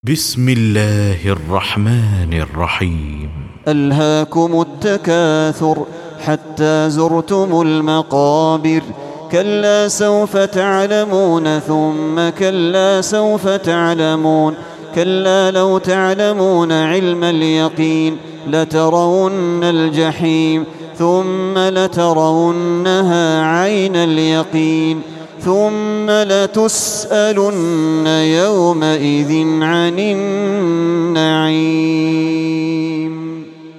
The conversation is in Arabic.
بسم الله الرحمن الرحيم. ألهاكم التكاثر حتى زرتم المقابر. كلا سوف تعلمون ثم كلا سوف تعلمون. كلا لو تعلمون علم اليقين لترون الجحيم ثم لترونها عين اليقين ثم لتسألن يومئذ عن النعيم.